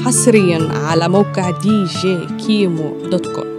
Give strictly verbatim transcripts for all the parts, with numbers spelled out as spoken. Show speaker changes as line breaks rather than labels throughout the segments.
حصريا على موقع دي جي كيمو دوت كوم.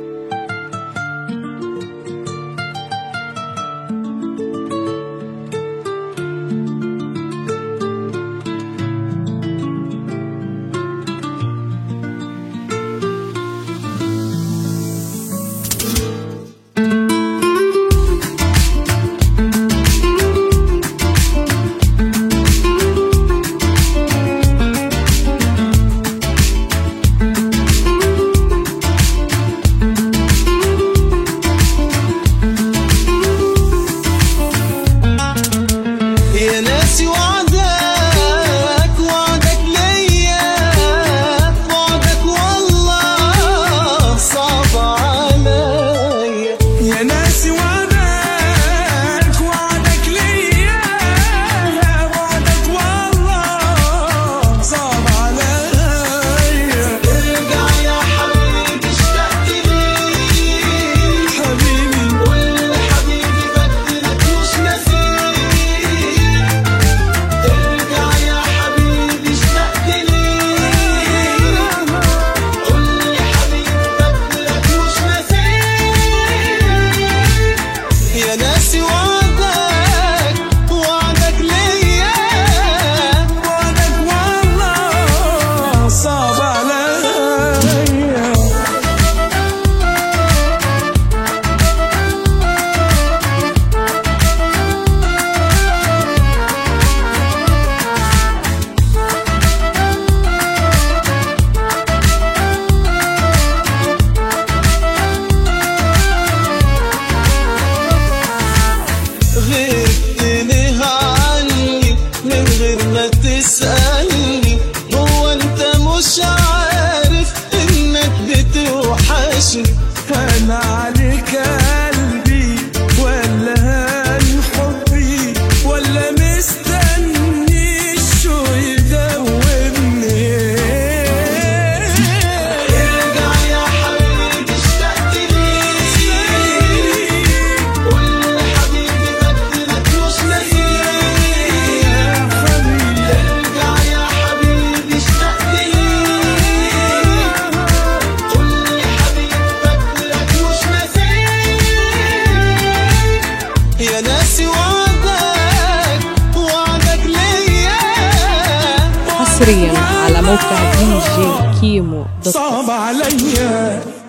تسألني هو انت مش عارف انك بتوحشني؟ انا عليك قلبي ولا هان حبي ولا مستني شو يدوبني؟ ارجع يا حبيبي اشتقت ليك، قول حبيبي بدلك مش ناسيك.
حصريا على موقع دي جي كيمو دوت كوم.
صعب عليا